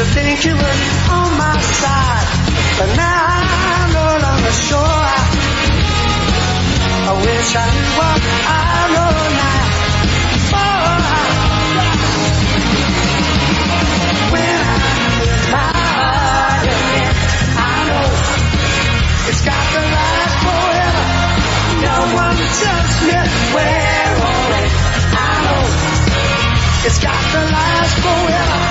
to think you were on my side, but now I'm no longer sure. I wish I knew what I know now. When I'm with my heart again, I know it's got to last forever. No one tells me where or when. I know it's got to last forever.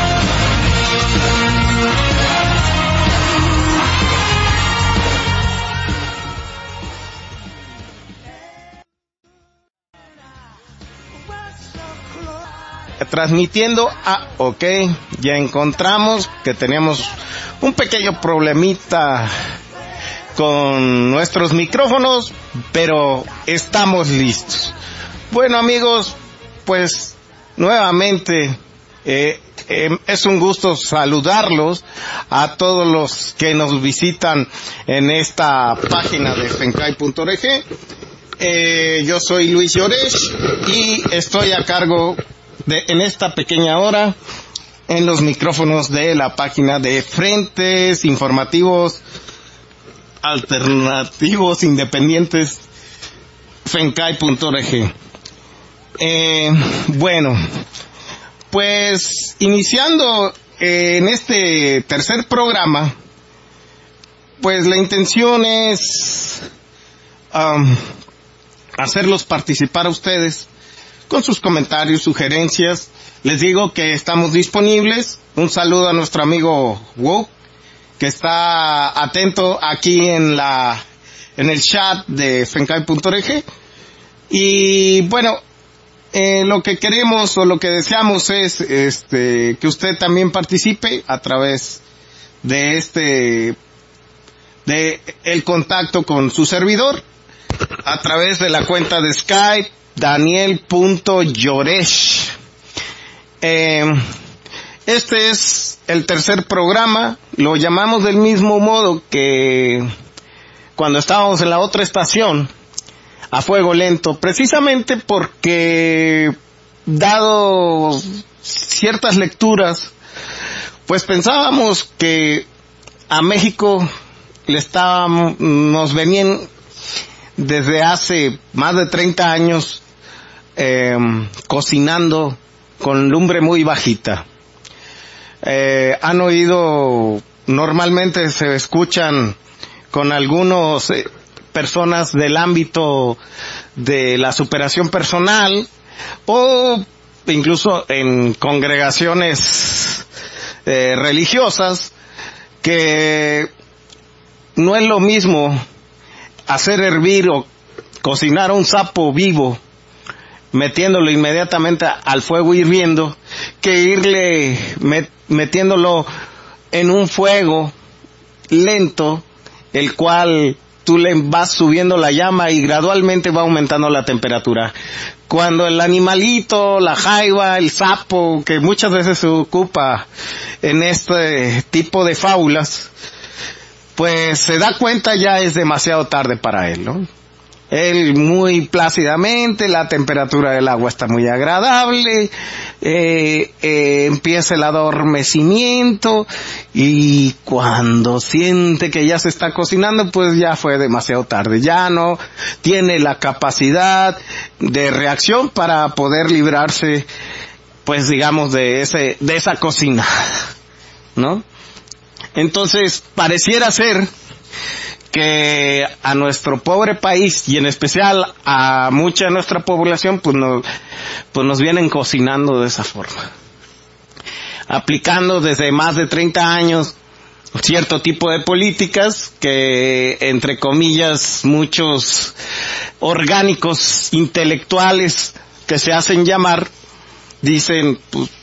Transmitiendo ok, ya encontramos que teníamos un pequeño problemita con nuestros micrófonos, pero estamos listos. Bueno, amigos, pues nuevamente es un gusto saludarlos a todos los que nos visitan en esta página de fencai.org. Yo soy Luis Llorech y estoy a cargo en esta pequeña hora en los micrófonos de la página de Frentes Informativos Alternativos Independientes fencai.org. Bueno, pues iniciando en este tercer programa, pues la intención es hacerlos participar a ustedes con sus comentarios, sugerencias. Les digo que estamos disponibles. Un saludo a nuestro amigo Woke, que está atento aquí en el chat de fencai.org. Y bueno, lo que queremos o lo que deseamos es que usted también participe a través de el contacto con su servidor, a través de la cuenta de Skype Daniel.Llorech. Este es el tercer programa. Lo llamamos del mismo modo que cuando estábamos en la otra estación, a fuego lento, precisamente porque, dado ciertas lecturas, pues pensábamos que a México nos venían desde hace más de 30 años cocinando con lumbre muy bajita. Han oído, normalmente se escuchan con algunos personas del ámbito de la superación personal o incluso en congregaciones religiosas, que no es lo mismo hacer hervir o cocinar un sapo vivo metiéndolo inmediatamente al fuego hirviendo que irle metiéndolo en un fuego lento, el cual tú le vas subiendo la llama y gradualmente va aumentando la temperatura. Cuando el animalito, la jaiba, el sapo, que muchas veces se ocupa en este tipo de fábulas, pues se da cuenta, ya es demasiado tarde para él, ¿no? Él muy plácidamente, la temperatura del agua está muy agradable, empieza el adormecimiento y cuando siente que ya se está cocinando, pues ya fue demasiado tarde, ya no tiene la capacidad de reacción para poder librarse, pues digamos, de esa cocina, ¿no? Entonces, pareciera ser que a nuestro pobre país y en especial a mucha de nuestra población pues nos vienen cocinando de esa forma, aplicando desde más de 30 años cierto tipo de políticas que, entre comillas, muchos orgánicos intelectuales que se hacen llamar dicen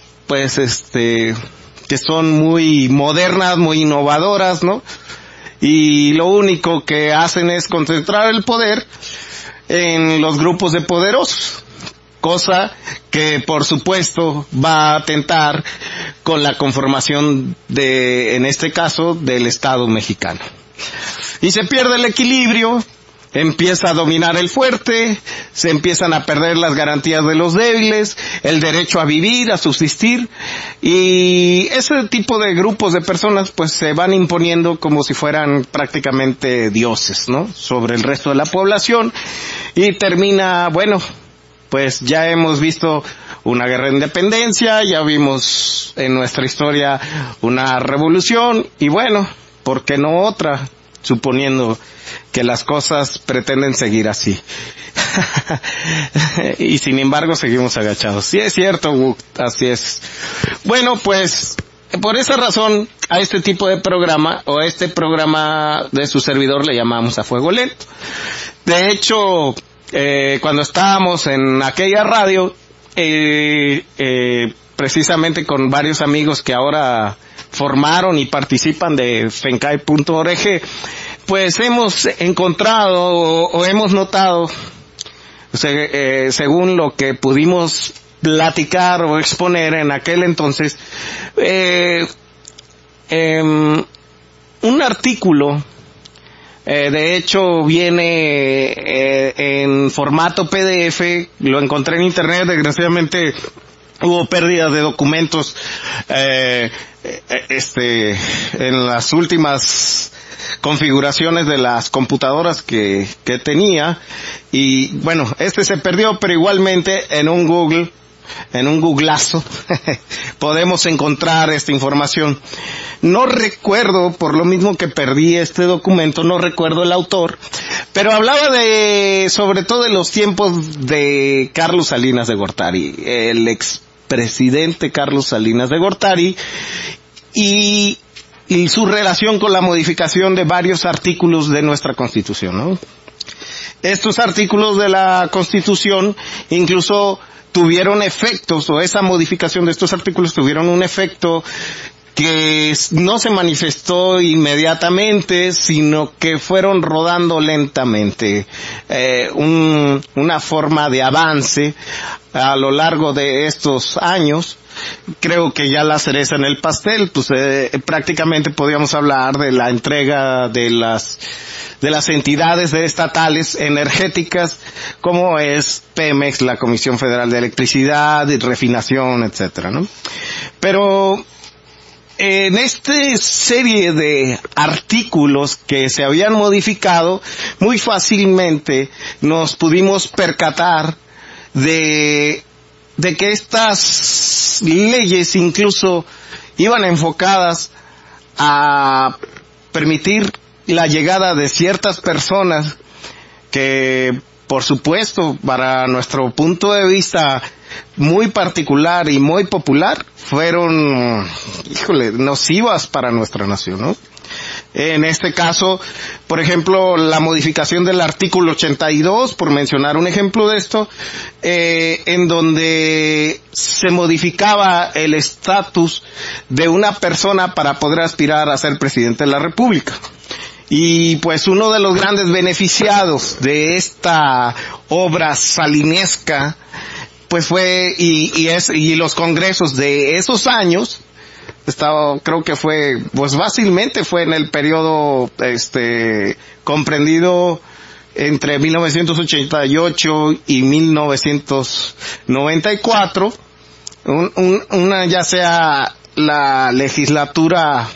que son muy modernas, muy innovadoras, ¿no? Y lo único que hacen es concentrar el poder en los grupos de poderosos, cosa que por supuesto va a atentar con la conformación en este caso, del Estado mexicano. Y se pierde el equilibrio empieza a dominar el fuerte, se empiezan a perder las garantías de los débiles, el derecho a vivir, a subsistir, y ese tipo de grupos de personas pues se van imponiendo como si fueran prácticamente dioses, ¿no?, sobre el resto de la población, y termina, bueno, pues ya hemos visto una guerra de independencia, ya vimos en nuestra historia una revolución, y bueno, ¿por qué no otra? Suponiendo que las cosas pretenden seguir así. Y sin embargo seguimos agachados. Sí es cierto, Wook, así es. Bueno, pues, por esa razón, a este tipo de programa, o a este programa de su servidor le llamamos A Fuego Lento. De hecho, cuando estábamos en aquella radio, precisamente con varios amigos que ahora formaron y participan de fencai.org, pues hemos encontrado o hemos notado, según lo que pudimos platicar o exponer en aquel entonces, un artículo, de hecho viene en formato PDF, lo encontré en internet, desgraciadamente hubo pérdidas de documentos en las últimas configuraciones de las computadoras que tenía, y bueno, se perdió, pero igualmente en un googlazo podemos encontrar esta información. No recuerdo, por lo mismo que perdí este documento, no recuerdo el autor, pero hablaba sobre todo de los tiempos de Carlos Salinas de Gortari, el expresidente Carlos Salinas de Gortari, y su relación con la modificación de varios artículos de nuestra Constitución, ¿no? Estos artículos de la Constitución incluso tuvieron efectos, o esa modificación de estos artículos tuvieron un efecto que no se manifestó inmediatamente, sino que fueron rodando lentamente, una forma de avance a lo largo de estos años. Creo que ya la cereza en el pastel, pues prácticamente podríamos hablar de la entrega de las entidades estatales energéticas, como es Pemex, la Comisión Federal de Electricidad y Refinación, etcétera, ¿no? Pero en esta serie de artículos que se habían modificado, muy fácilmente nos pudimos percatar de que estas leyes incluso iban enfocadas a permitir la llegada de ciertas personas que, por supuesto, para nuestro punto de vista muy particular y muy popular, fueron, nocivas para nuestra nación, ¿no? En este caso, por ejemplo, la modificación del artículo 82, por mencionar un ejemplo de esto, en donde se modificaba el estatus de una persona para poder aspirar a ser presidente de la República. Y pues uno de los grandes beneficiados de esta obra salinesca, pues fue, y los congresos de esos años, creo que fue, pues fácilmente fue en el periodo, comprendido entre 1988 y 1994, una ya sea la legislatura,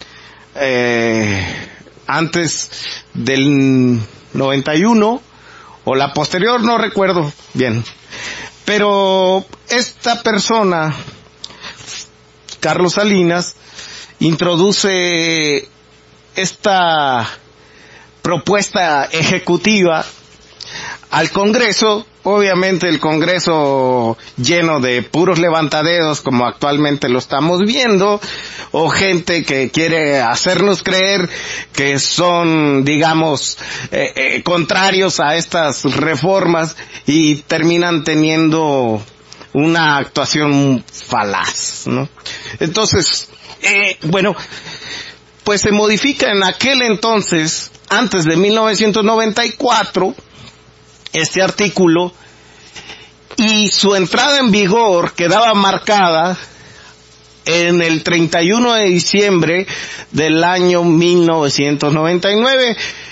antes del 91, o la posterior, no recuerdo bien. Pero esta persona, Carlos Salinas, introduce esta propuesta ejecutiva al Congreso. Obviamente el Congreso lleno de puros levantadedos, como actualmente lo estamos viendo, o gente que quiere hacernos creer que son, digamos, contrarios a estas reformas, y terminan teniendo una actuación falaz, ¿no? Entonces, bueno, pues se modifica en aquel entonces, antes de 1994, este artículo, y su entrada en vigor quedaba marcada en el 31 de diciembre del año 1999,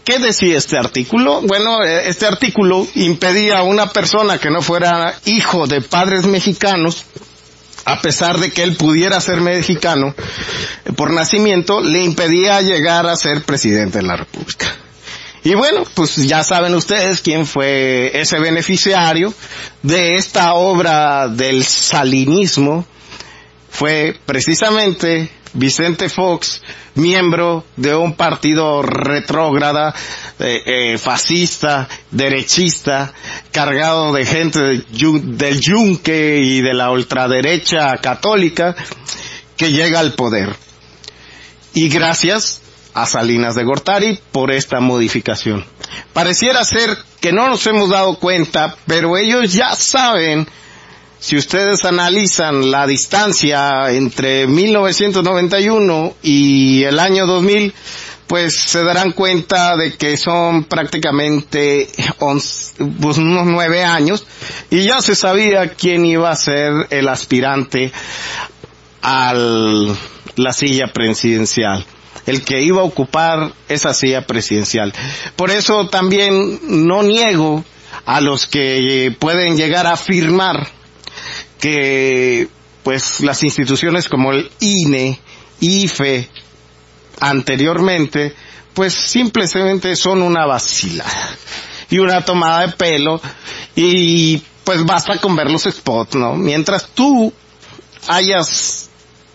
¿Qué decía este artículo? Bueno, este artículo impedía a una persona que no fuera hijo de padres mexicanos, a pesar de que él pudiera ser mexicano por nacimiento, le impedía llegar a ser presidente de la República. Y bueno, pues ya saben ustedes quién fue ese beneficiario de esta obra del salinismo. Fue precisamente Vicente Fox, miembro de un partido retrógrada, fascista, derechista, cargado de gente del yunque y de la ultraderecha católica, que llega al poder. Y gracias a Salinas de Gortari por esta modificación. Pareciera ser que no nos hemos dado cuenta, pero ellos ya saben. Si ustedes analizan la distancia entre 1991 y el año 2000, pues se darán cuenta de que son prácticamente unos 9 años, y ya se sabía quién iba a ser el aspirante a la silla presidencial, el que iba a ocupar esa silla presidencial. Por eso también no niego a los que pueden llegar a afirmar que pues las instituciones como el INE, IFE, anteriormente, pues simplemente son una vacilada y una tomada de pelo, y pues basta con ver los spots, ¿no? Mientras tú hayas,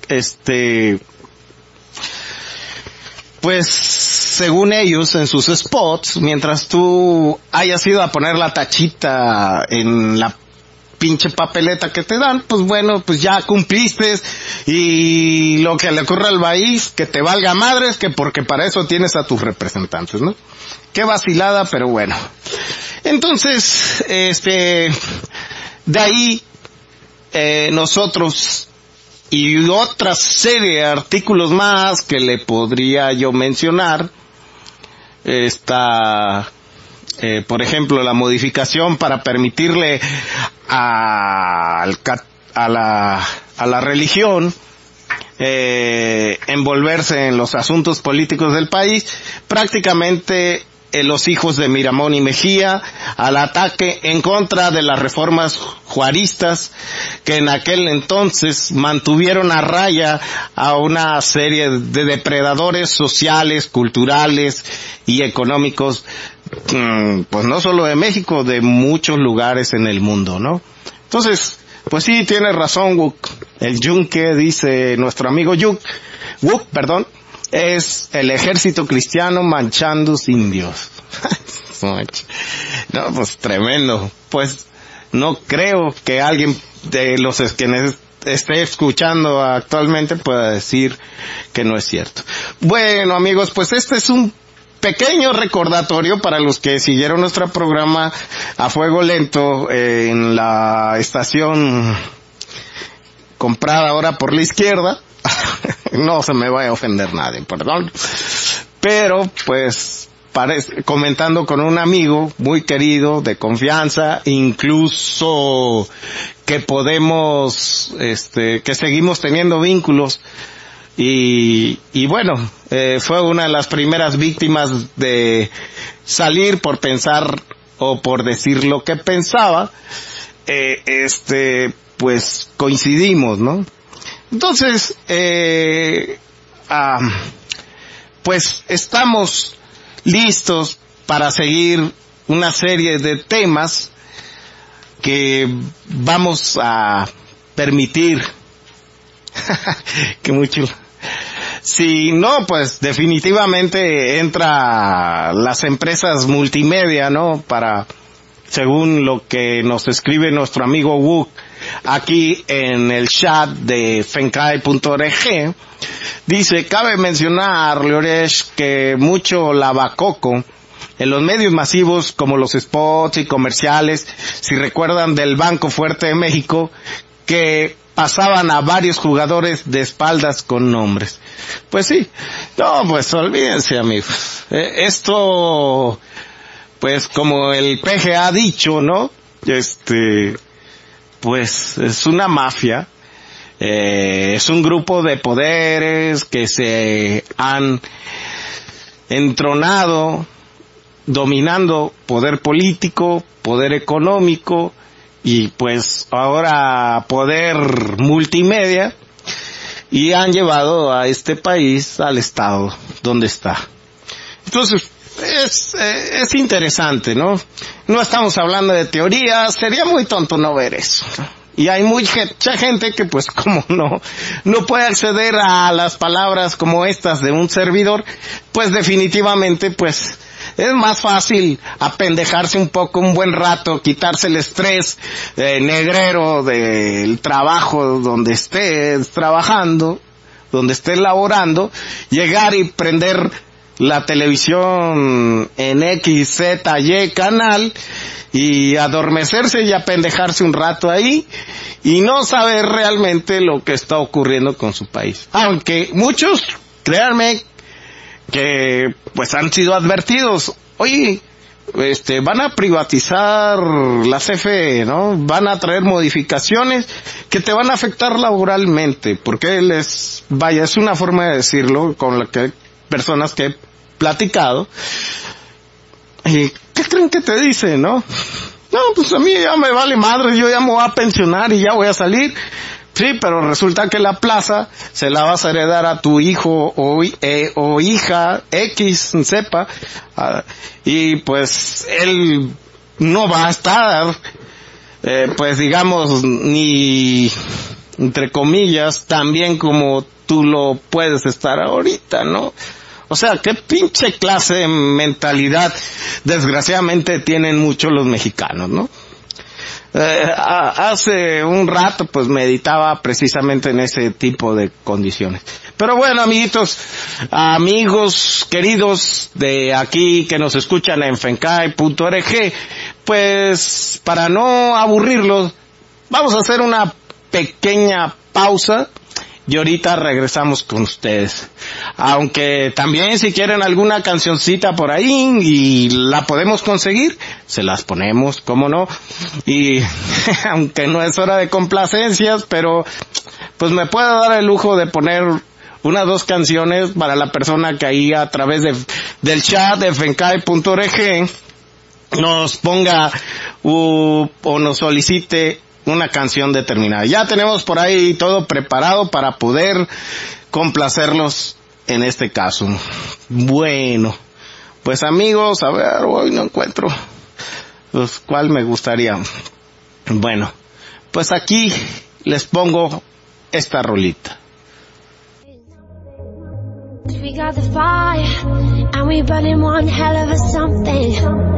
pues según ellos en sus spots, mientras tú hayas ido a poner la tachita en la pinche papeleta que te dan, pues bueno, pues ya cumpliste, y lo que le ocurre al país, que te valga madres, que porque para eso tienes a tus representantes, ¿no? Qué vacilada, pero bueno. Entonces, de ahí, nosotros, y otra serie de artículos más que le podría yo mencionar, por ejemplo, la modificación para permitirle a la religión envolverse en los asuntos políticos del país. Prácticamente los hijos de Miramón y Mejía al ataque en contra de las reformas juaristas, que en aquel entonces mantuvieron a raya a una serie de depredadores sociales, culturales y económicos, pues no solo de México, de muchos lugares en el mundo, ¿no? Entonces, pues sí, tiene razón Wook. El yunque, dice nuestro amigo Wook, es el ejército cristiano manchando sin Dios. No, pues tremendo. Pues no creo que alguien de los que esté escuchando actualmente pueda decir que no es cierto. Bueno, amigos, pues este es un pequeño recordatorio para los que siguieron nuestro programa a fuego lento en la estación comprada ahora por la izquierda. No se me vaya a ofender nadie, perdón. Pero pues comentando con un amigo muy querido, de confianza, incluso que podemos, que seguimos teniendo vínculos. Y bueno, fue una de las primeras víctimas de salir por pensar o por decir lo que pensaba. Pues coincidimos, ¿no? Entonces, pues estamos listos para seguir una serie de temas que vamos a permitir. Que mucho. Si no, pues definitivamente entra las empresas multimedia, ¿no? Según lo que nos escribe nuestro amigo Wook aquí en el chat de fencae.org, dice: cabe mencionar, Leoresh, que mucho lavacoco en los medios masivos como los spots y comerciales, si recuerdan del Banco Fuerte de México, que pasaban a varios jugadores de espaldas con nombres. Pues sí, no, pues olvídense, amigos. Esto, pues como el PGA ha dicho, ¿no? Pues es una mafia, es un grupo de poderes que se han entronado dominando poder político, poder económico y pues ahora poder multimedia, y han llevado a este país al estado donde está. Entonces, es interesante, ¿no? No estamos hablando de teoría, sería muy tonto no ver eso. Y hay mucha gente que pues como no puede acceder a las palabras como estas de un servidor, pues definitivamente pues es más fácil apendejarse un poco, un buen rato, quitarse el estrés negrero del trabajo donde estés trabajando, donde estés laborando, llegar y prender la televisión en X, Z, Y canal y adormecerse y apendejarse un rato ahí y no saber realmente lo que está ocurriendo con su país. Aunque muchos, créanme, que pues han sido advertidos, oye, van a privatizar la CFE, ¿no? Van a traer modificaciones que te van a afectar laboralmente, porque es una forma de decirlo con la que personas que he platicado. ¿Y qué creen que te dicen, no? No, pues a mí ya me vale madre, yo ya me voy a pensionar y ya voy a salir. Sí, pero resulta que la plaza se la vas a heredar a tu hijo o hija X, sepa, y pues él no va a estar, pues digamos, ni, entre comillas, tan bien como tú lo puedes estar ahorita, ¿no? O sea, qué pinche clase de mentalidad, desgraciadamente, tienen muchos los mexicanos, ¿no? Hace un rato pues meditaba precisamente en ese tipo de condiciones. Pero bueno, amigos queridos de aquí que nos escuchan en fencai.org, pues para no aburrirlos, vamos a hacer una pequeña pausa y ahorita regresamos con ustedes. Aunque también si quieren alguna cancioncita por ahí y la podemos conseguir, se las ponemos, cómo no. Y aunque no es hora de complacencias, pero pues me puedo dar el lujo de poner unas 2 canciones para la persona que ahí a través del chat de fencai.org nos ponga o nos solicite una canción determinada. Ya tenemos por ahí todo preparado para poder complacerlos en este caso. Bueno, pues amigos, a ver, hoy no encuentro cuál me gustaría. Bueno, pues aquí les pongo esta rolita. We got the fire and we burning one hell of a something.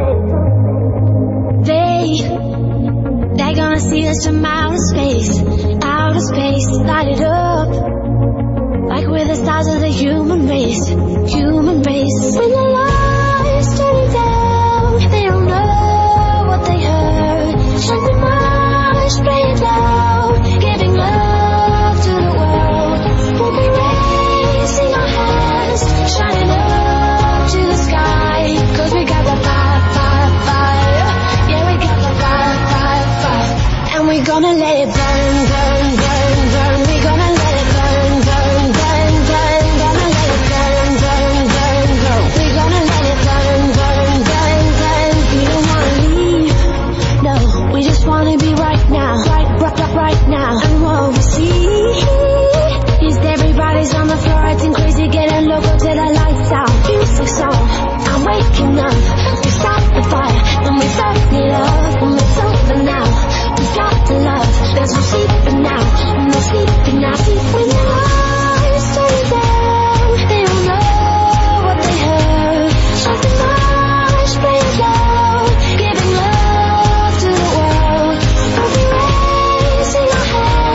They're gonna see us from outer space, light it up, like we're the stars of the human race. When the lights turn down, they don't know what they heard. Shine the march, play it loud, giving love to the world. We'll be raising our hands, shining up to the sky, 'cause we got the fire, fire, fire. Yeah, we got the fire, fire, fire. And we're gonna let it burn, burn, burn, burn. We're gonna let it burn, burn, burn, burn. Gonna let it burn, burn, burn, burn. We're gonna let it burn, burn, burn, burn. We don't wanna leave, no. We just wanna be right now, right now. And what we see is everybody's on the floor acting crazy, getting loco till the lights out. Music song, I'm waking up. We start the fire and we start it up. And it's over now. We got to love. There's no sleeping now. No sleeping now. When the lights turn down, they don't know what they heard. Shut the march, play it loud, giving love to the world. We'll be raising our hands.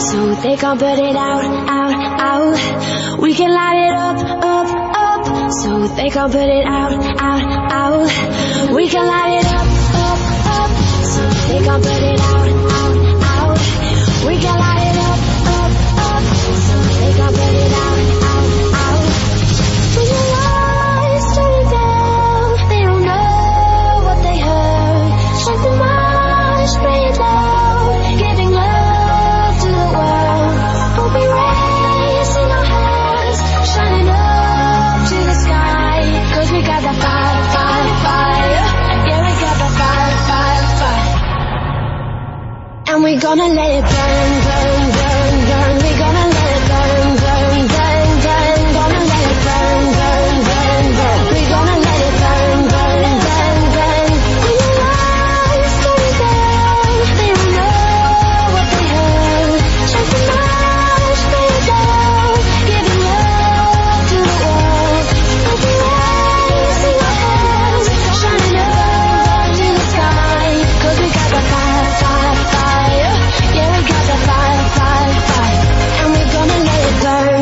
so they can't put it out, out, out. We can light it up, up, up, so they can't put it out, out, out. We can light it up, up, up, so they can't put it out, out, out. We can light it up, up, up, so they can't put it out, out, out. When your lights turn down, they don't know what they heard. Shut the mind, spray it loud, giving love to the world. Open rays in our hands, shining up to the sky. 'Cause we got that fire, fire, fire. Yeah, we got that fire, fire, fire. And we're gonna let it burn, burn, burn, burn. We're gonna let it burn, burn, burn, burn. Gonna let it burn, burn, burn, burn. We're gonna let it burn, burn, burn, burn. When your lights turn down, they don't know what they heard. Shut the mind, spray it down, giving love to the world. Open rays in our hands, shining up to the sky. 'Cause we got that fire, fire, fire. Yeah, we got that fire, fire, fire. And we're gonna let it burn.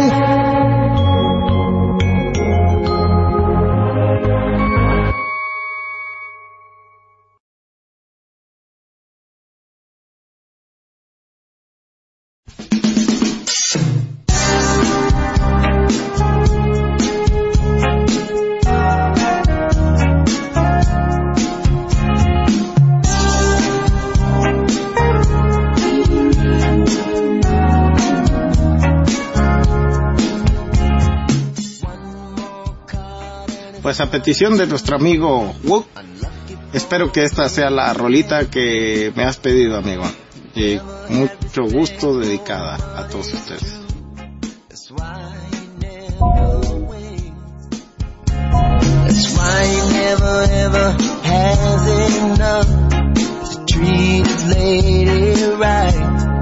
Pues a petición de nuestro amigo Wook, espero que esta sea la rolita que me has pedido, amigo. Y mucho gusto, dedicada a todos ustedes. That's why he never ever has enough to treat his lady right.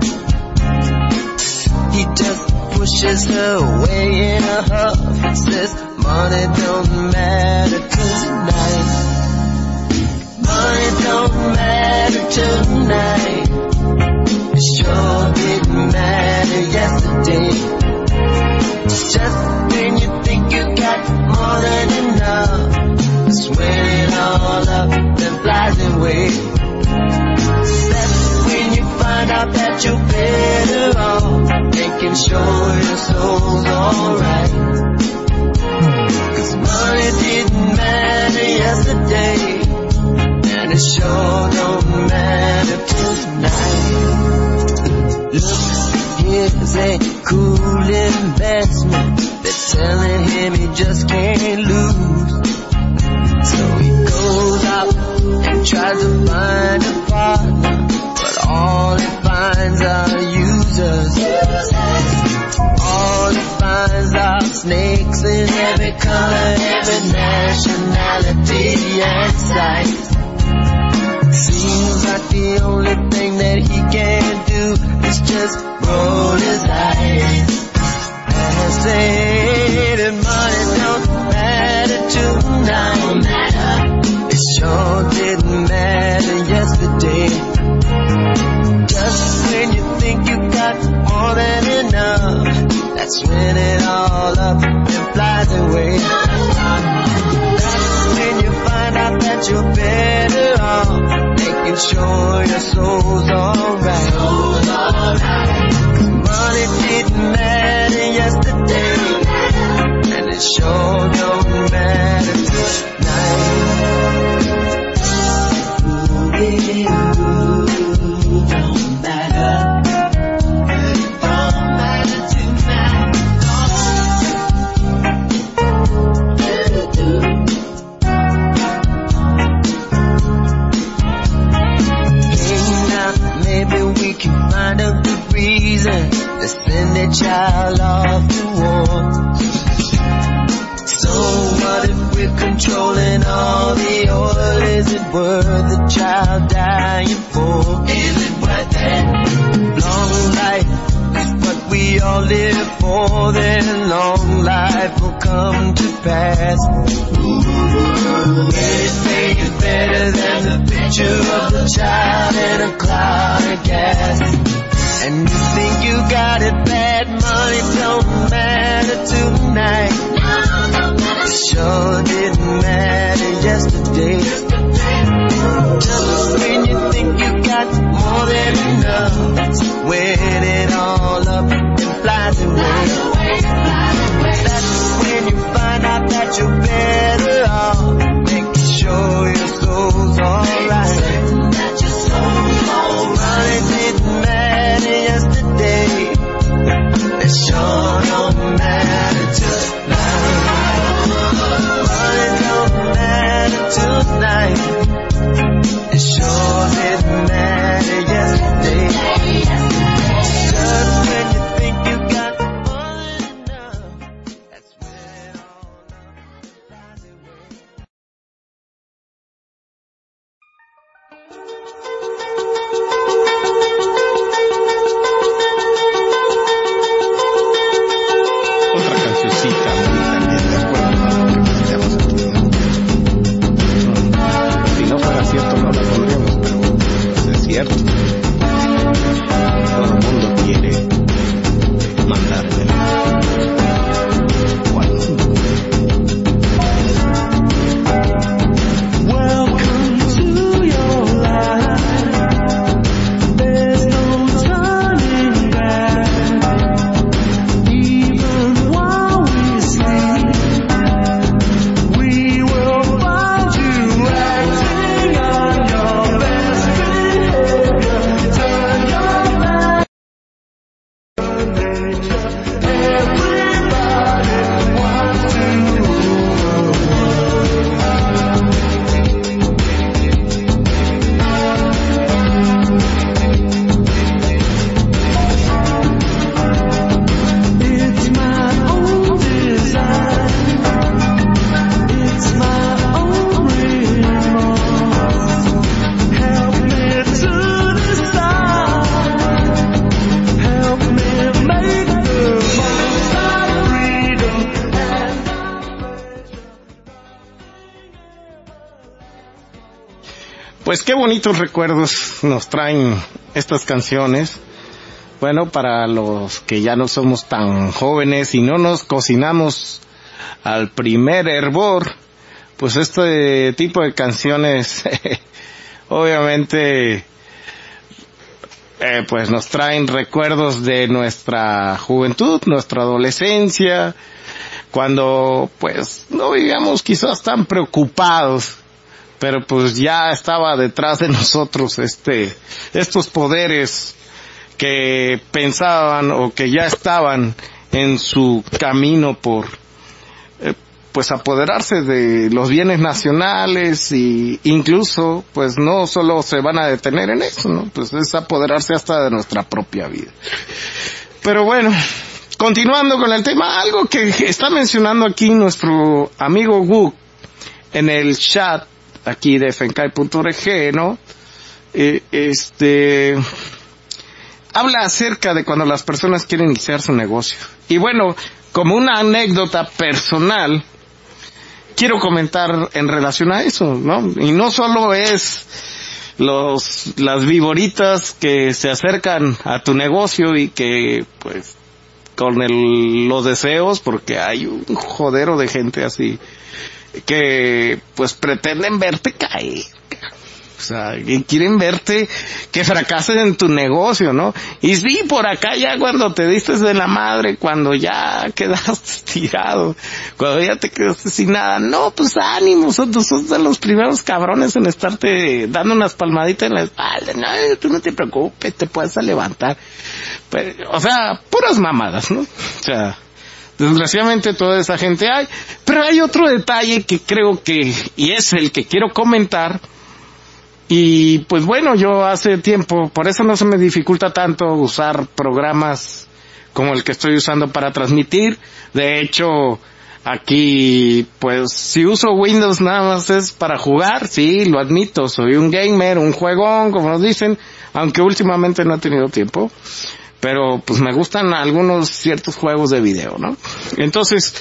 He just pushes her away in a huff and says, money don't matter tonight. Money don't matter tonight. It sure didn't matter yesterday. Just when you think you got more than enough, it's when it all up and flies away. That's when you find out that you're better off, making sure your soul's alright. 'Cause money didn't matter yesterday, and it sure don't matter tonight. Look, here's a cool investment. They're telling him he just can't lose. So he goes out and tries to find a partner, but all he finds are users. All he finds are snakes in every color, every nationality and size. Seems like the only thing that he can do is just roll his eyes and say that money don't matter tonight. It sure didn't matter yesterday. Just when you think you got more than enough, that's when it all up and flies away. That's when you find out that you're better off, making sure your soul's alright. 'Cause money didn't matter yesterday, and it sure don't matter tonight. Don't matter. Don't matter tonight. Hey, now maybe we can find a good reason to send a child off to war. So what if we're controlling all the oil? Is it worth the child dying for? Is it worth it? Long life is what we all live for, then long life will come to pass. Anything is better than the picture of the child in a cloud of gas. And you think you got Pues qué bonitos recuerdos nos traen estas canciones. Bueno, para los que ya no somos tan jóvenes y no nos cocinamos al primer hervor, pues este tipo de canciones obviamente pues nos traen recuerdos de nuestra juventud, nuestra adolescencia, cuando pues no vivíamos quizás tan preocupados, pero pues ya estaba detrás de nosotros estos poderes que pensaban o que ya estaban en su camino por pues apoderarse de los bienes nacionales, y incluso pues no solo se van a detener en eso, ¿no? Pues es apoderarse hasta de nuestra propia vida. Pero bueno, continuando con el tema, algo que está mencionando aquí nuestro amigo Wu en el chat aquí de fencai.org, ¿no? Habla acerca de cuando las personas quieren iniciar su negocio. Y bueno, como una anécdota personal, quiero comentar en relación a eso, ¿no? Y no solo es las viboritas que se acercan a tu negocio y que, pues, con los deseos, porque hay un jodero de gente así, que, pues, pretenden verte caer. O sea, que quieren verte que fracases en tu negocio, ¿no? Y sí, por acá ya cuando te diste de la madre, cuando ya quedaste tirado, cuando ya te quedaste sin nada, no, pues ánimo, sos de los primeros cabrones en estarte dando unas palmaditas en la espalda. No, tú no te preocupes, te puedes levantar. Pues, o sea, puras mamadas, ¿no? O sea, desgraciadamente toda esa gente hay. Pero hay otro detalle que creo que, y es el que quiero comentar. Y pues bueno, yo hace tiempo, por eso no se me dificulta tanto usar programas como el que estoy usando para transmitir. De hecho, aquí, pues si uso Windows nada más es para jugar, sí, lo admito, soy un gamer, un juegón, como nos dicen, aunque últimamente no he tenido tiempo. Pero pues me gustan algunos ciertos juegos de video, ¿no? Entonces,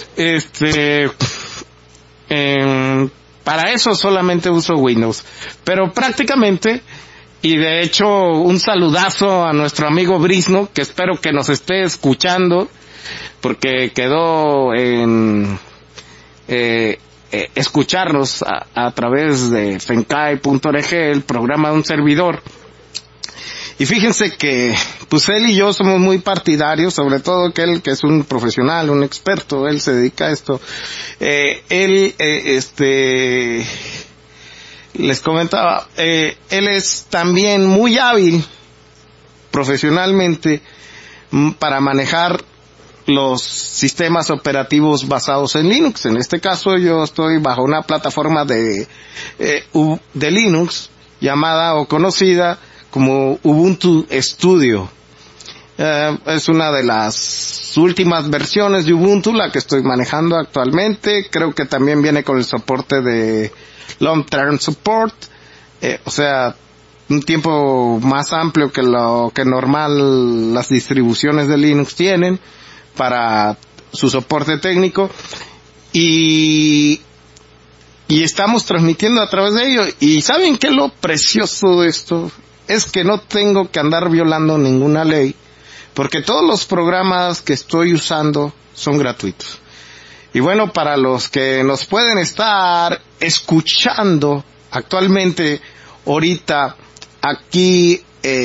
para eso solamente uso Windows. Pero prácticamente, y de hecho un saludazo a nuestro amigo Brisno, que espero que nos esté escuchando, porque quedó en escucharnos a través de fencai.org, el programa de un servidor. Y fíjense que, pues él y yo somos muy partidarios, sobre todo que él, que es un profesional, un experto, él se dedica a esto. Les comentaba, él es también muy hábil profesionalmente para manejar los sistemas operativos basados en Linux. En este caso yo estoy bajo una plataforma de Linux llamada o conocida como Ubuntu Studio. Es una de las últimas versiones de Ubuntu, la que estoy manejando actualmente. Creo que también viene con el soporte de Long Term Support, o sea, un tiempo más amplio que lo que normal las distribuciones de Linux tienen para su soporte técnico. Y estamos transmitiendo a través de ello. Y ¿saben qué es lo precioso de esto? Es que no tengo que andar violando ninguna ley, porque todos los programas que estoy usando son gratuitos. Y bueno, para los que nos pueden estar escuchando actualmente, ahorita, aquí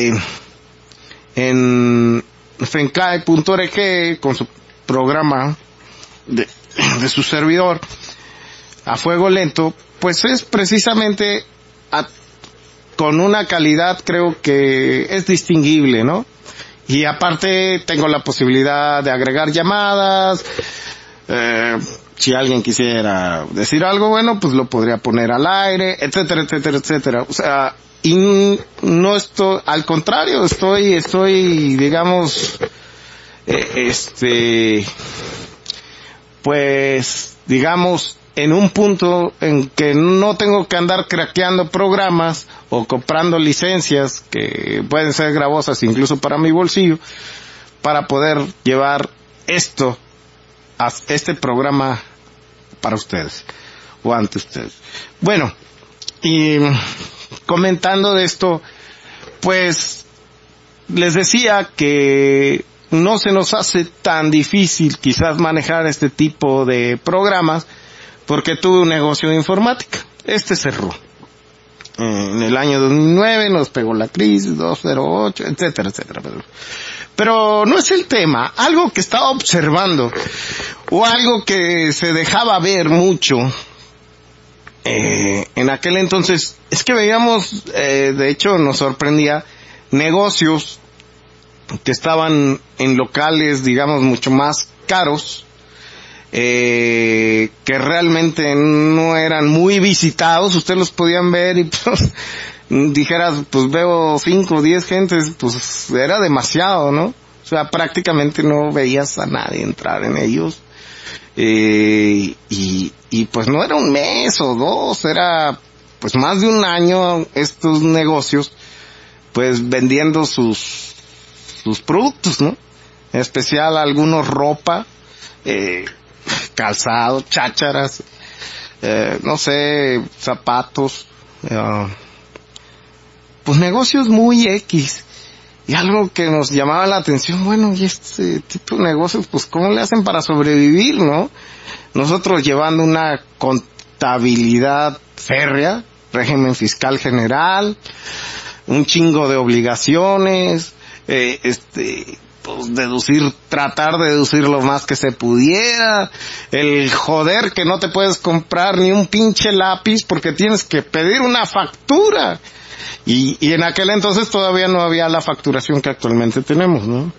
en fencai.org, con su programa de su servidor a fuego lento, pues es precisamente con una calidad, creo que es distinguible, ¿no? Y aparte tengo la posibilidad de agregar llamadas, si alguien quisiera decir algo, bueno, pues lo podría poner al aire, etcétera, etcétera, etcétera. O sea, y no estoy, al contrario, estoy, digamos, pues, digamos, en un punto en que no tengo que andar craqueando programas o comprando licencias que pueden ser gravosas incluso para mi bolsillo, para poder llevar este programa para ustedes o ante ustedes. Bueno, y comentando de esto, pues les decía que no se nos hace tan difícil quizás manejar este tipo de programas porque tuve un negocio de informática. Este cerró. En el año 2009 nos pegó la crisis, 2008, etcétera, etcétera. Pero no es el tema. Algo que estaba observando, o algo que se dejaba ver mucho, en aquel entonces, es que veíamos, de hecho nos sorprendía, negocios que estaban en locales, digamos, mucho más caros, que realmente no eran muy visitados. Ustedes los podían ver y pues, dijeras, pues veo 5 o 10 gentes, pues era demasiado, ¿no? O sea, prácticamente no veías a nadie entrar en ellos. Y pues no era un mes o 2, era pues más de un año estos negocios, pues vendiendo sus productos, ¿no? En especial algunos ropa, calzado, chácharas, no sé, zapatos, pues negocios muy X. Y algo que nos llamaba la atención, bueno, y este tipo de negocios, pues ¿cómo le hacen para sobrevivir, no? Nosotros llevando una contabilidad férrea, régimen fiscal general, un chingo de obligaciones, pues tratar de deducir lo más que se pudiera, el joder que no te puedes comprar ni un pinche lápiz porque tienes que pedir una factura. Y en aquel entonces todavía no había la facturación que actualmente tenemos, ¿no?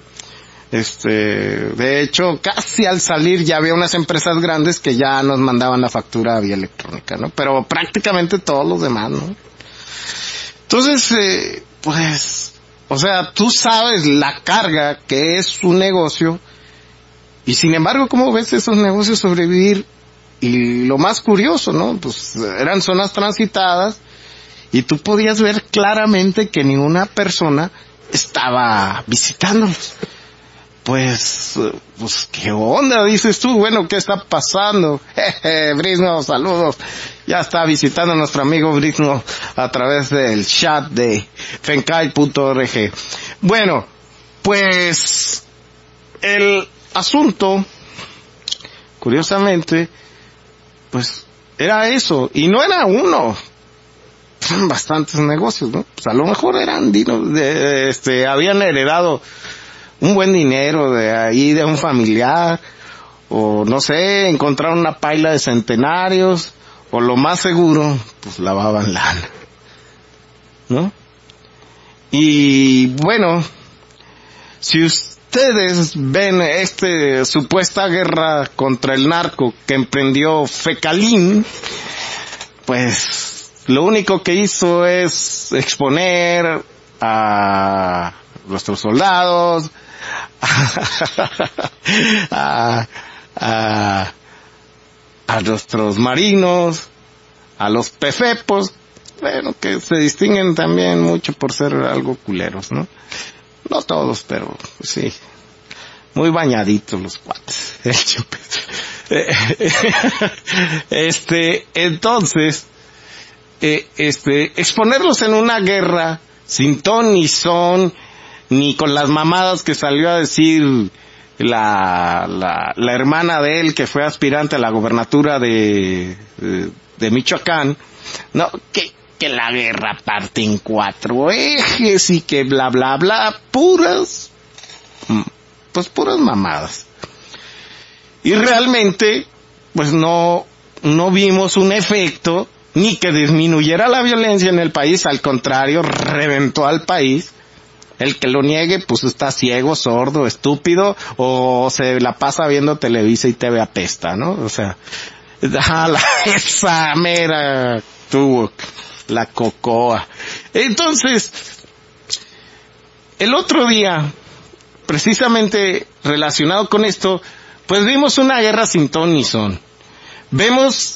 De hecho, casi al salir ya había unas empresas grandes que ya nos mandaban la factura vía electrónica, ¿no? Pero prácticamente todos los demás, ¿no? Entonces, pues, o sea, tú sabes la carga que es un negocio, y sin embargo, ¿cómo ves esos negocios sobrevivir? Y lo más curioso, ¿no? Pues eran zonas transitadas, y tú podías ver claramente que ninguna persona estaba visitándolos. Pues, ¿qué onda? Dices tú, bueno, ¿qué está pasando? Brisno, saludos. Ya está visitando a nuestro amigo Brisno a través del chat de fencai.org. Bueno, pues, el asunto, curiosamente, pues, era eso. Y no era uno. Son bastantes negocios, ¿no? Pues a lo mejor eran habían heredado un buen dinero de ahí de un familiar, o no sé, encontraron una paila de centenarios, o lo más seguro, pues lavaban lana, ¿no? Y bueno, si ustedes ven supuesta guerra contra el narco que emprendió Fecalín, pues lo único que hizo es exponer a nuestros soldados, a nuestros marinos, a los pefepos, bueno, que se distinguen también mucho por ser algo culeros, ¿no? No todos, pero sí, muy bañaditos los cuates. Entonces, exponerlos en una guerra sin ton ni son, ni con las mamadas que salió a decir la hermana de él, que fue aspirante a la gobernatura de Michoacán, no, que la guerra parte en 4 ejes y que bla bla bla, puras mamadas. Y realmente, pues no vimos un efecto, ni que disminuyera la violencia en el país, al contrario, reventó al país. El que lo niegue, pues está ciego, sordo, estúpido, o se la pasa viendo Televisa y TV apesta, ¿no? O sea, esa mera tuvo la cocoa. Entonces, el otro día, precisamente relacionado con esto, pues vimos una guerra sin ton ni son. Vemos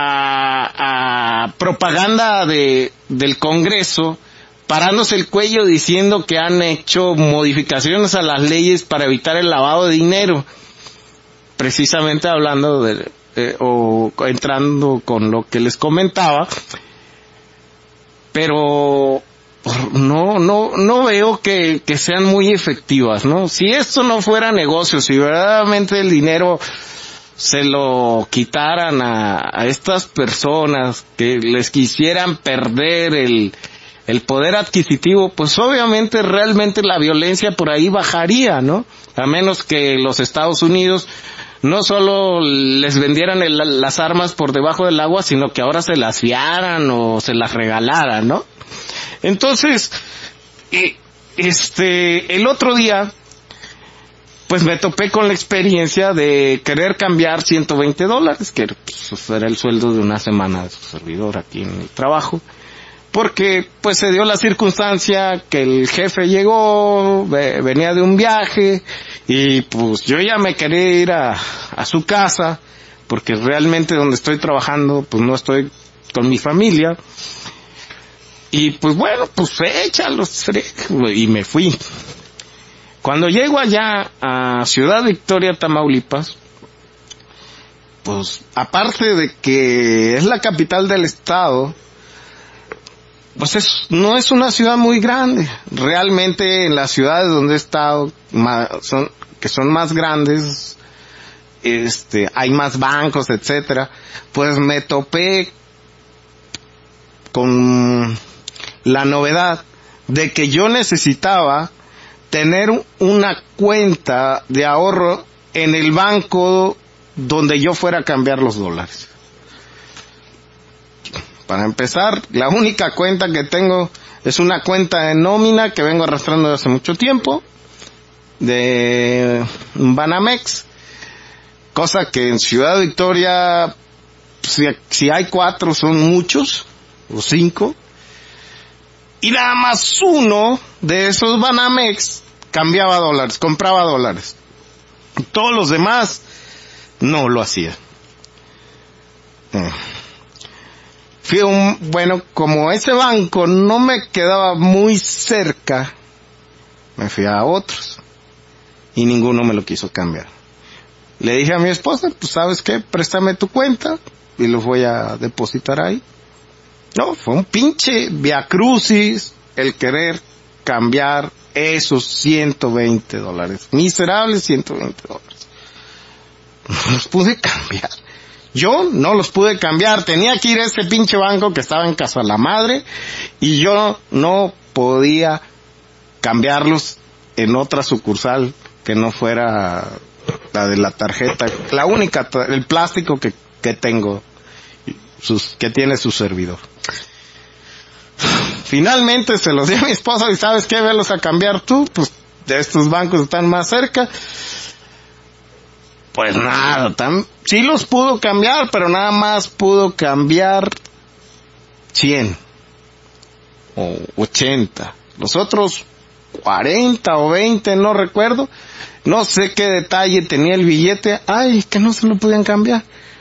a propaganda del Congreso parándose el cuello diciendo que han hecho modificaciones a las leyes para evitar el lavado de dinero, precisamente hablando o entrando con lo que les comentaba. pero no veo que sean muy efectivas, ¿no? Si esto no fuera negocio, si verdaderamente el dinero se lo quitaran a estas personas que les quisieran perder el poder adquisitivo, pues obviamente realmente la violencia por ahí bajaría, ¿no? A menos que los Estados Unidos no solo les vendieran las armas por debajo del agua, sino que ahora se las fiaran o se las regalaran, ¿no? Entonces, el otro día, pues me topé con la experiencia de querer cambiar $120, que pues, era el sueldo de una semana de su servidor aquí en el trabajo, porque pues se dio la circunstancia que el jefe llegó, venía de un viaje, y pues yo ya me quería ir a su casa, porque realmente donde estoy trabajando, pues no estoy con mi familia, y pues bueno, pues échalos, y me fui. Cuando llego allá a Ciudad Victoria, Tamaulipas, pues aparte de que es la capital del estado, pues no es una ciudad muy grande. Realmente en las ciudades donde he estado, que son más grandes, hay más bancos, etcétera, pues me topé con la novedad de que yo necesitaba tener una cuenta de ahorro en el banco donde yo fuera a cambiar los dólares. Para empezar, la única cuenta que tengo es una cuenta de nómina que vengo arrastrando desde hace mucho tiempo, de Banamex, cosa que en Ciudad Victoria, si hay 4 son muchos, o 5, y nada más uno de esos Banamex cambiaba dólares, compraba dólares. Todos los demás no lo hacía. Bueno, como ese banco no me quedaba muy cerca, me fui a otros y ninguno me lo quiso cambiar. Le dije a mi esposa, pues ¿sabes qué? Préstame tu cuenta y los voy a depositar ahí. No, fue un pinche viacrucis el querer cambiar esos $120. Miserables $120. No los pude cambiar. Yo no los pude cambiar. Tenía que ir a ese pinche banco que estaba en Casa de la Madre y yo no podía cambiarlos en otra sucursal que no fuera la de la tarjeta. La única, el plástico que tengo, que tiene su servidor. Finalmente se los di a mi esposa y ¿sabes qué? Velos a cambiar tú, pues de estos bancos están más cerca. Pues nada, sí los pudo cambiar, pero nada más pudo cambiar 100 o 80. Los otros 40 o 20, no recuerdo. No sé qué detalle tenía el billete. Ay, que no se lo podían cambiar.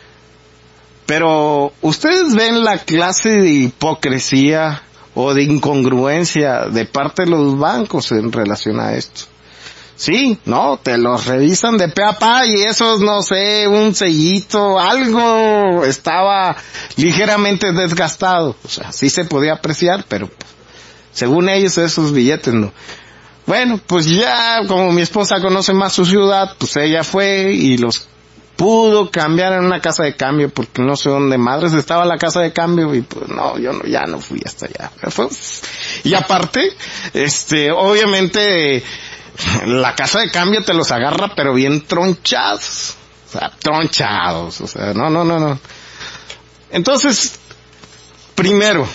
Pero ustedes ven la clase de hipocresía o de incongruencia de parte de los bancos en relación a esto. Sí, no, te los revisan de pe a pa y esos, no sé, un sellito, algo estaba ligeramente desgastado. O sea, sí se podía apreciar, pero según ellos esos billetes no. Bueno, pues ya como mi esposa conoce más su ciudad, pues ella fue y los pudo cambiar en una casa de cambio, porque no sé dónde madres estaba la casa de cambio y pues no, ya no fui hasta allá. Y aparte, obviamente, la casa de cambio te los agarra pero bien tronchados. O sea, no. Entonces, primero,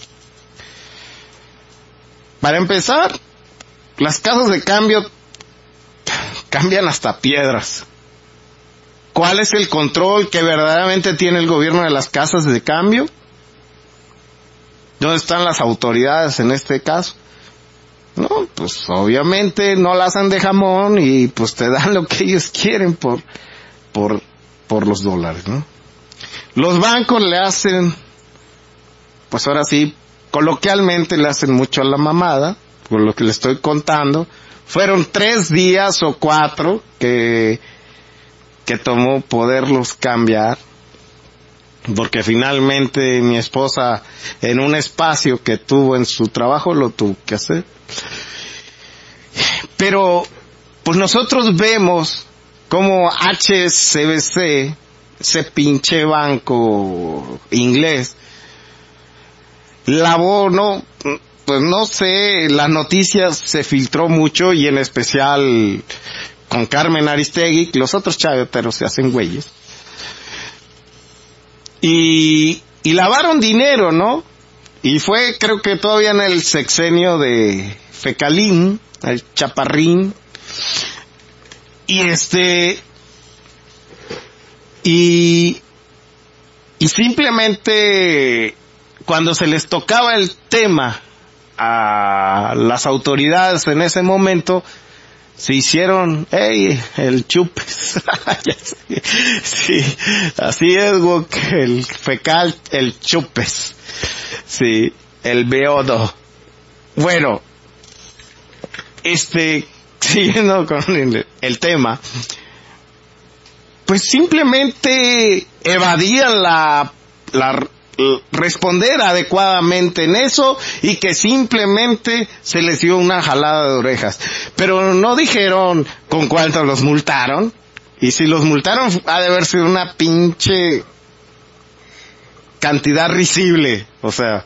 para empezar, las casas de cambio cambian hasta piedras. ¿Cuál es el control que verdaderamente tiene el gobierno de las casas de cambio? ¿Dónde están las autoridades en este caso? No, pues obviamente no la hacen de jamón y pues te dan lo que ellos quieren por los dólares, ¿no? Los bancos le hacen, pues ahora sí, coloquialmente le hacen mucho a la mamada, por lo que le estoy contando. Fueron 3 días o 4 que tomó poderlos cambiar. porque finalmente mi esposa, en un espacio que tuvo en su trabajo, lo tuvo que hacer. Pero pues nosotros vemos como HSBC, ese pinche banco inglés, no, pues no sé, las noticias se filtró mucho, y en especial con Carmen Aristegui, los otros chayoteros se hacen güeyes. Y lavaron dinero, ¿no? Y fue, creo que todavía en el sexenio de Fecalín, el Chaparrín. Y simplemente cuando se les tocaba el tema a las autoridades en ese momento, se hicieron, el chupes. Sí, así es, güey, el fecal, el chupes. Sí, el beodo. Bueno, siguiendo con el tema, pues simplemente evadían la responder adecuadamente en eso, y que simplemente se les dio una jalada de orejas. Pero no dijeron con cuánto los multaron, y si los multaron ha de haber sido una pinche cantidad risible. O sea,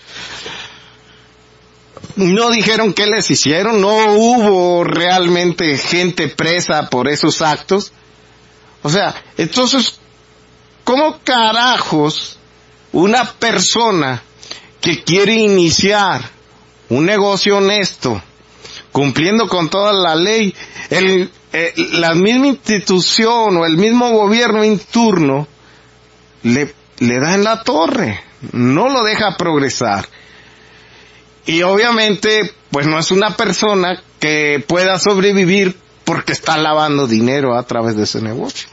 no dijeron qué les hicieron, no hubo realmente gente presa por esos actos. O sea, entonces, ¿cómo carajos una persona que quiere iniciar un negocio honesto, cumpliendo con toda la ley, la misma institución o el mismo gobierno en turno le da en la torre, no lo deja progresar? Y obviamente, pues no es una persona que pueda sobrevivir porque está lavando dinero a través de ese negocio.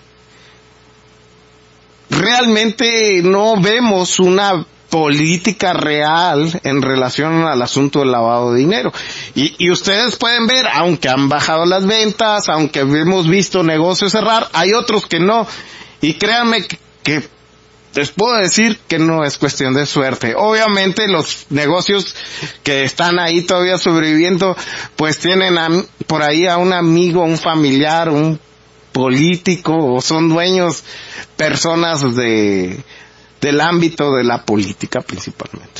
Realmente no vemos una política real en relación al asunto del lavado de dinero. Y ustedes pueden ver, aunque han bajado las ventas, aunque hemos visto negocios cerrar, hay otros que no. Y créanme que les puedo decir que no es cuestión de suerte. Obviamente los negocios que están ahí todavía sobreviviendo, pues tienen por ahí a un amigo, un familiar, un político, o son dueños, personas del ámbito de la política principalmente.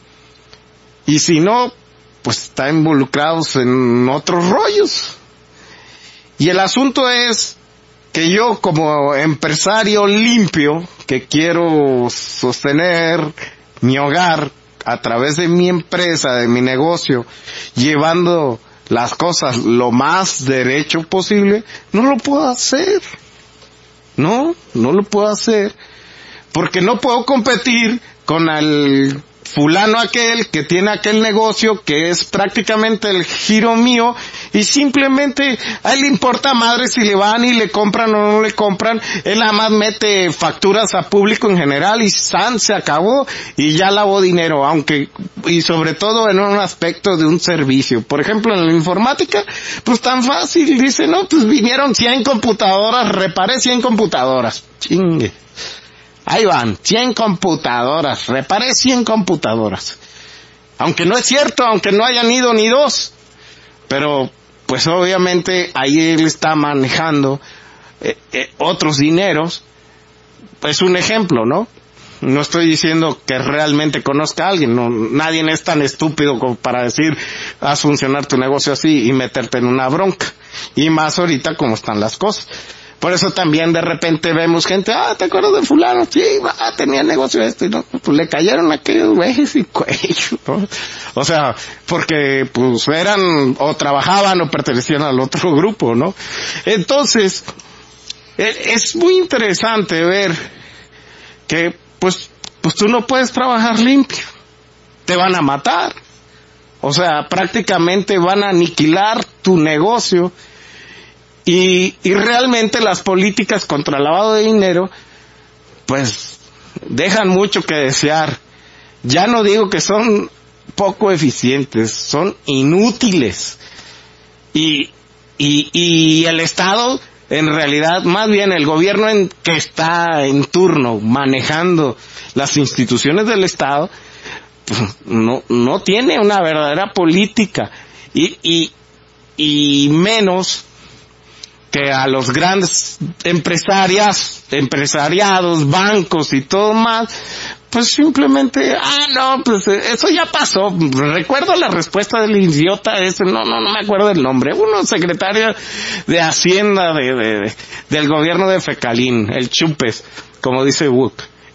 Y si no, pues están involucrados en otros rollos. Y el asunto es que yo, como empresario limpio, que quiero sostener mi hogar a través de mi empresa, de mi negocio, llevando las cosas lo más derecho posible, no lo puedo hacer. No lo puedo hacer, porque no puedo competir con el fulano aquel que tiene aquel negocio que es prácticamente el giro mío, y simplemente a él le importa madre si le van y le compran o no le compran. Él nada más mete facturas a público en general y se acabó, y ya lavó dinero, y sobre todo en un aspecto de un servicio. Por ejemplo, en la informática, pues tan fácil, dice, no, pues vinieron 100 computadoras, reparé 100 computadoras. Chingue. Ahí van, 100 computadoras, reparé 100 computadoras. Aunque no es cierto, aunque no hayan ido ni dos. Pero, pues obviamente ahí él está manejando otros dineros. Es un ejemplo, ¿no? No estoy diciendo que realmente conozca a alguien, no, nadie es tan estúpido como para decir, haz funcionar tu negocio así y meterte en una bronca. Y más ahorita como están las cosas. Por eso también de repente vemos gente, ¿te acuerdas de fulano? Sí, tenía negocio ¿no? Pues le cayeron aquellos güeyes y cuello, ¿no? O sea, porque pues eran, o trabajaban o pertenecían al otro grupo, ¿no? Entonces, es muy interesante ver que, pues tú no puedes trabajar limpio. Te van a matar. O sea, prácticamente van a aniquilar tu negocio. Y realmente las políticas contra el lavado de dinero, pues, dejan mucho que desear. Ya no digo que son poco eficientes, son inútiles. Y el Estado en realidad, más bien el gobierno que está en turno manejando las instituciones del Estado, pues, no tiene una verdadera política y menos que a los grandes empresariados, bancos y todo más, pues simplemente, pues eso ya pasó. Recuerdo la respuesta del idiota ese, no me acuerdo del nombre, uno secretario de Hacienda del gobierno de Fecalín, el Chupes, como dice Wook.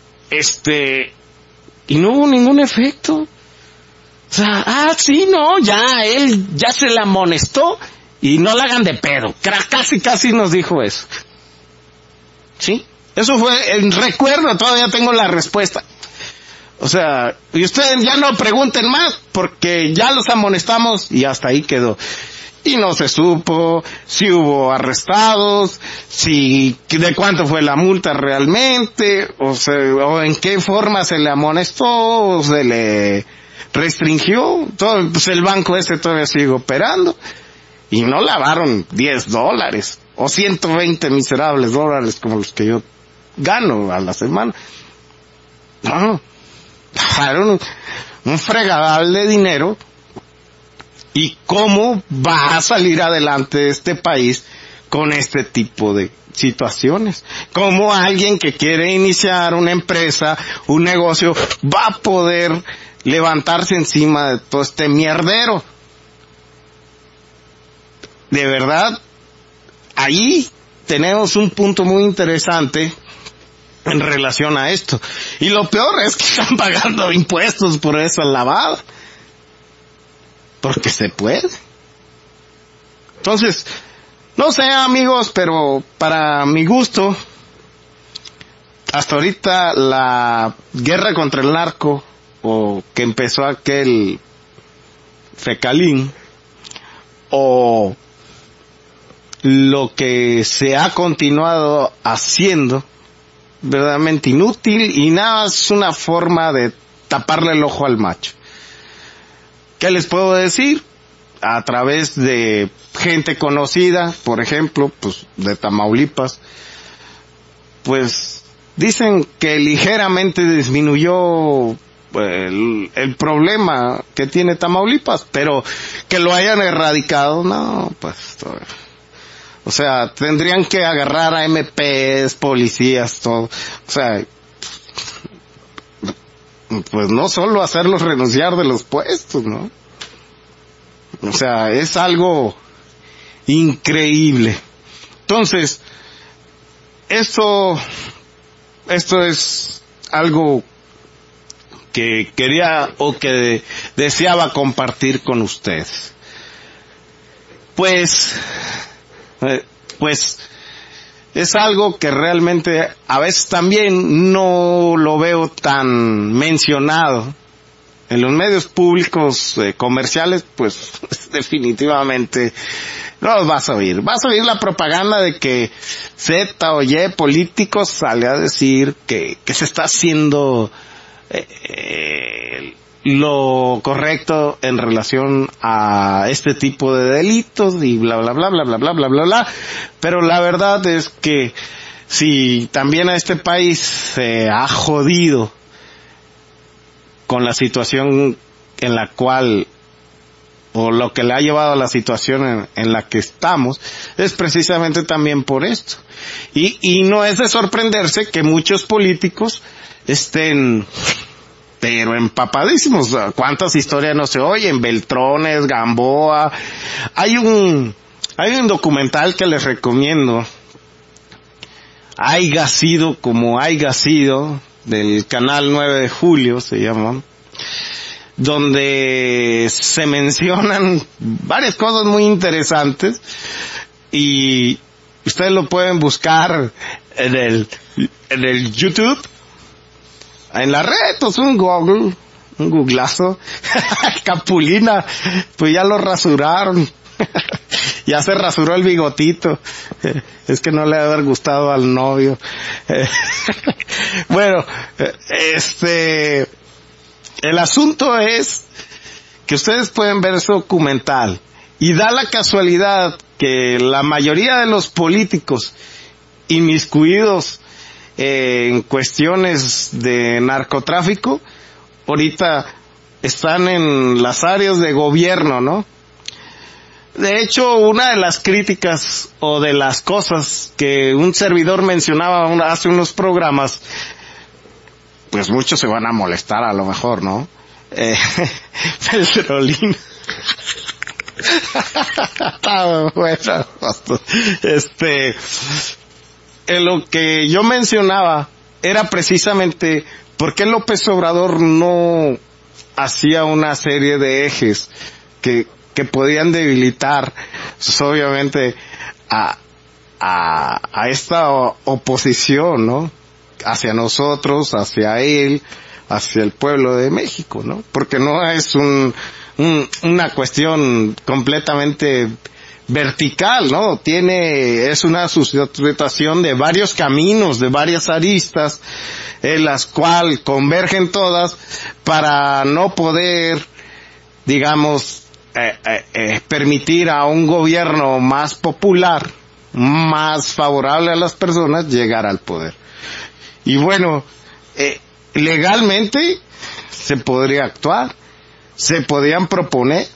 Y no hubo ningún efecto. O sea, sí, no, él ya se la amonestó y no la hagan de pedo. Casi nos dijo eso. ¿Sí? Eso fue, recuerdo, todavía tengo la respuesta. O sea, y ustedes ya no pregunten más, porque ya los amonestamos y hasta ahí quedó. Y no se supo si hubo arrestados, de cuánto fue la multa realmente, o en qué forma se le amonestó, o se le restringió. Pues el banco todavía sigue operando. Y no lavaron $10, o 120 miserables dólares como los que yo gano a la semana. No. Dejaron un fregadal de dinero. ¿Y cómo va a salir adelante este país con este tipo de situaciones? ¿Cómo alguien que quiere iniciar una empresa, un negocio, va a poder levantarse encima de todo este mierdero? De verdad, ahí tenemos un punto muy interesante en relación a esto. Y lo peor es que están pagando impuestos por esa lavada. Porque se puede. Entonces, no sé, amigos, pero para mi gusto, hasta ahorita la guerra contra el narco, o que empezó aquel Fecalín, o lo que se ha continuado haciendo, verdaderamente inútil, y nada, es una forma de taparle el ojo al macho. ¿Qué les puedo decir? A través de gente conocida, por ejemplo, pues de Tamaulipas, pues dicen que ligeramente disminuyó el problema que tiene Tamaulipas, pero que lo hayan erradicado, no, pues, o sea, tendrían que agarrar a MPs, policías, todo, o sea, pues no solo hacerlos renunciar de los puestos, ¿no? O sea, es algo increíble. Entonces, esto es algo que quería o que deseaba compartir con ustedes. Pues es algo que realmente a veces también no lo veo tan mencionado en los medios públicos comerciales, pues definitivamente no los vas a oír. Vas a oír la propaganda de que Z o Y políticos sale a decir que se está haciendo lo correcto en relación a este tipo de delitos y bla bla bla bla bla bla bla bla bla, pero la verdad es que si también a este país se ha jodido con la situación en la cual, o lo que le ha llevado a la situación en la que estamos, es precisamente también por esto. Y no es de sorprenderse que muchos políticos estén pero empapadísimos. ¿Cuántas historias no se oyen? Beltrones, Gamboa. Hay un documental que les recomiendo, Haiga sido como haiga sido, del canal 9 de julio se llama, donde se mencionan varias cosas muy interesantes y ustedes lo pueden buscar en el YouTube, en la red, pues un googlazo. Capulina, pues ya lo rasuraron. Ya se rasuró el bigotito. Es que no le ha de haber gustado al novio. Bueno, el asunto es que ustedes pueden ver ese documental Y da la casualidad que la mayoría de los políticos inmiscuidos en cuestiones de narcotráfico ahorita están en las áreas de gobierno, ¿no? De hecho, una de las críticas o de las cosas que un servidor mencionaba hace unos programas, pues muchos se van a molestar a lo mejor, ¿no? Pedrolina. Bueno, en lo que yo mencionaba era precisamente por qué López Obrador no hacía una serie de ejes que podían debilitar, pues, obviamente, a esta oposición, ¿no? Hacia nosotros, hacia él, hacia el pueblo de México, ¿no? Porque no es una cuestión completamente vertical, ¿no? Es una situación de varios caminos, de varias aristas, en las cuales convergen todas para no poder, digamos, permitir a un gobierno más popular, más favorable a las personas, llegar al poder. Y bueno, legalmente se podría actuar, se podían proponer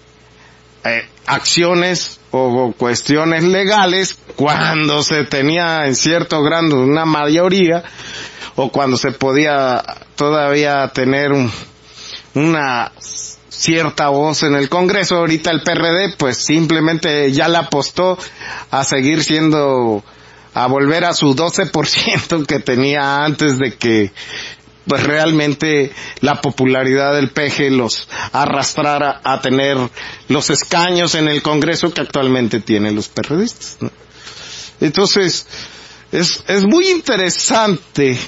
acciones o cuestiones legales cuando se tenía en cierto grado una mayoría, o cuando se podía todavía tener una cierta voz en el Congreso. Ahorita el PRD pues simplemente ya la apostó a seguir a volver a su 12% que tenía antes de que pues realmente la popularidad del PG los arrastrara a tener los escaños en el Congreso que actualmente tienen los PRDistas, ¿no? Entonces, es muy interesante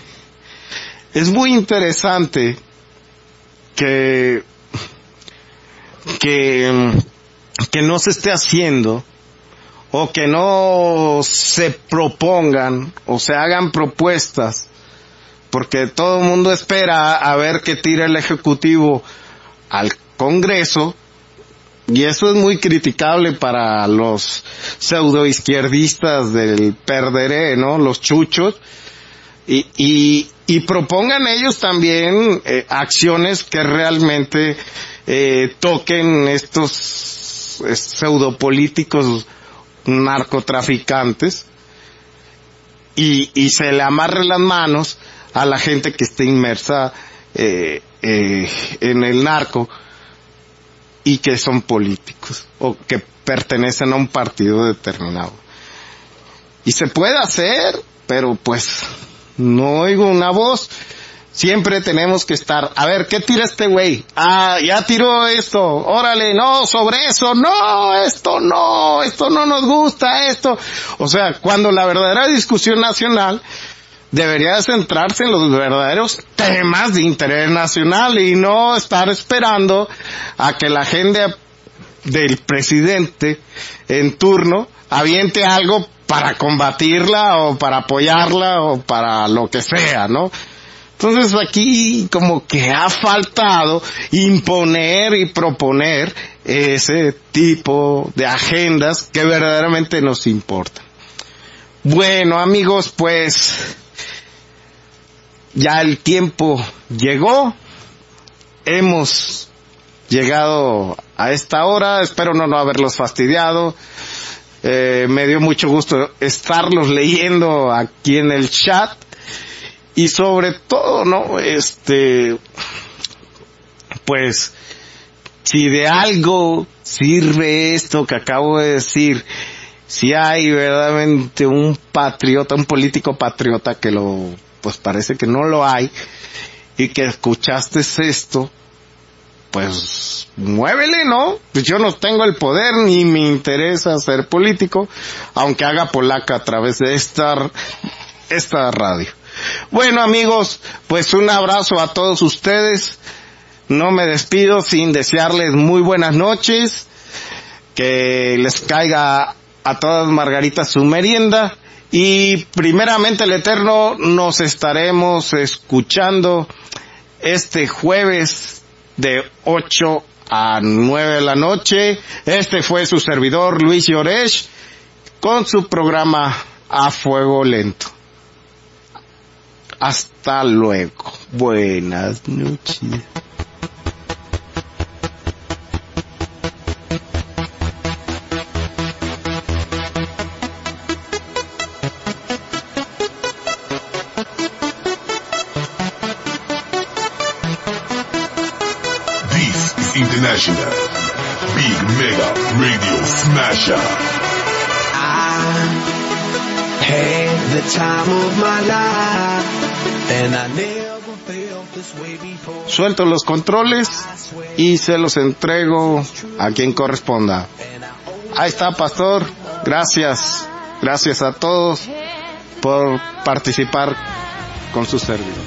que no se esté haciendo, o que no se propongan o se hagan propuestas, porque todo el mundo espera a ver qué tira el Ejecutivo al Congreso, y eso es muy criticable para los pseudoizquierdistas del PRD, ¿no? Los chuchos, y propongan ellos también acciones que realmente toquen estos pseudopolíticos narcotraficantes, y se le amarren las manos a la gente que esté inmersa en el narco y que son políticos o que pertenecen a un partido determinado. Y se puede hacer, pero pues no oigo una voz. Siempre tenemos que estar, a ver, ¿qué tira este güey? Ah, ya tiró esto, órale, no, sobre eso, no, esto no nos gusta, esto. O sea, cuando la verdadera discusión nacional debería centrarse en los verdaderos temas de interés nacional y no estar esperando a que la agenda del presidente en turno aviente algo para combatirla o para apoyarla o para lo que sea, ¿no? Entonces aquí como que ha faltado imponer y proponer ese tipo de agendas que verdaderamente nos importan. Bueno, amigos, pues ya el tiempo llegó. Hemos llegado a esta hora. Espero no haberlos fastidiado. Me dio mucho gusto estarlos leyendo aquí en el chat. Y sobre todo, ¿no? Pues, si de algo sirve esto que acabo de decir, si hay verdaderamente un patriota, un político patriota que pues parece que no lo hay, y que escuchaste esto, pues muévele, ¿no? Pues yo no tengo el poder ni me interesa ser político, aunque haga polaca a través de esta radio. Bueno, amigos, pues un abrazo a todos ustedes. No me despido sin desearles muy buenas noches, que les caiga a todas margaritas su merienda, y primeramente el Eterno nos estaremos escuchando este jueves de 8 a 9 de la noche. Este fue su servidor Luis Llorech con su programa A Fuego Lento. Hasta luego. Buenas noches. International Big Mega Radio Smasher. I had the time of my life and I never felt this way before. Suelto los controles y se los entrego a quien corresponda. Ahí está, pastor. Gracias. Gracias a todos por participar con su servidor.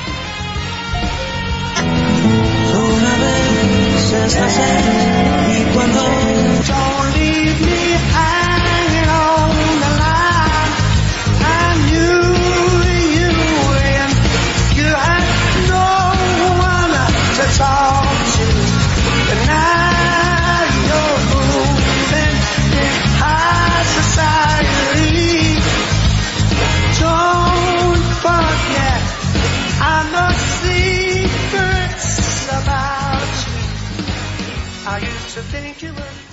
Y cuando don't leave me hanging on the line, I knew you and you had no one to talk to, but now you're moving in high society. Don't forget, I know secrets about you. I used to think you were